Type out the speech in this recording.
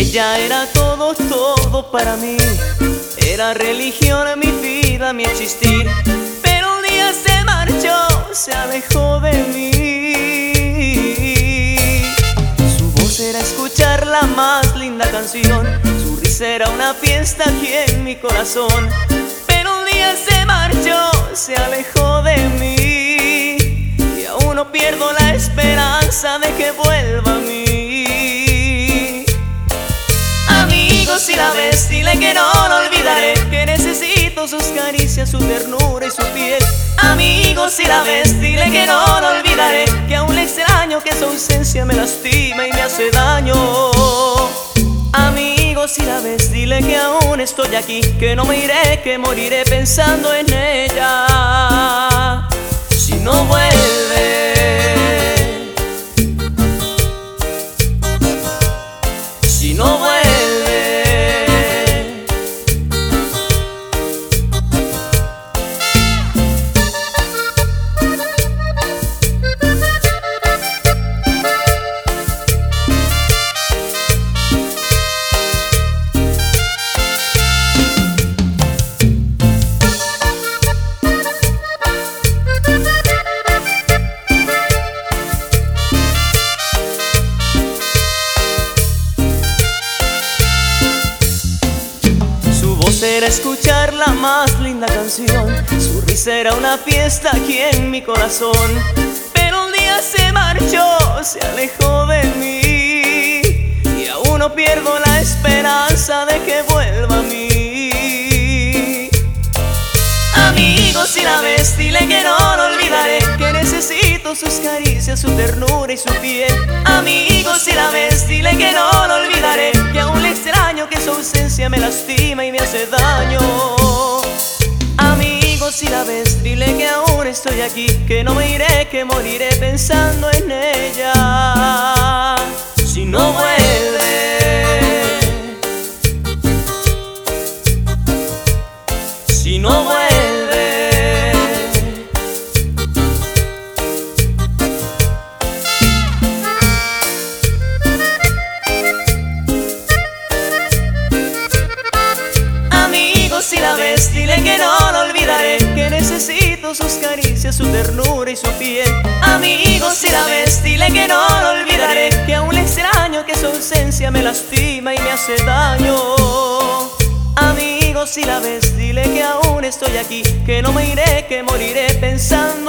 Ella era todo, todo para mí. Era religión, mi vida, mi existir. Pero un día se marchó, se alejó de mí. Su voz era escuchar la más linda canción. Su risa era una fiesta aquí en mi corazón. Pero un día se marchó, se alejó de mí. Y aún no pierdo la esperanza de que vuelva a mí. Si la ves, dile que no lo olvidaré, que necesito sus caricias, su ternura y su piel. Amigo, si la ves, dile que no lo olvidaré, que aún le extraño, que su ausencia me lastima y me hace daño. Amigo, si la ves, dile que aún estoy aquí, que no me iré, que moriré pensando en ella. Si no vuelve, si no vuelve. Era escuchar la más linda canción. Su risa era una fiesta aquí en mi corazón. Pero un día se marchó, se alejó de mí. Y aún no pierdo la esperanza de que vuelva a mí. Amigo, si la ves, dile que no lo olvidaré, que necesito sus caricias, su ternura y su piel. Amigo, si la ves, dile que no lo olvidaré, que aún le extraño, que su ausencia me lastima y me hace daño. Amigo, si la ves, dile que aún estoy aquí, que no me iré, que moriré pensando en ella. Si no vuelve, si no vuelve. Si la ves, dile que no lo olvidaré, que necesito sus caricias, su ternura y su piel. Amigo, si la ves, dile que no lo olvidaré, que aún le extraño, que su ausencia me lastima y me hace daño. Amigo, si la ves, dile que aún estoy aquí, que no me iré, que moriré pensando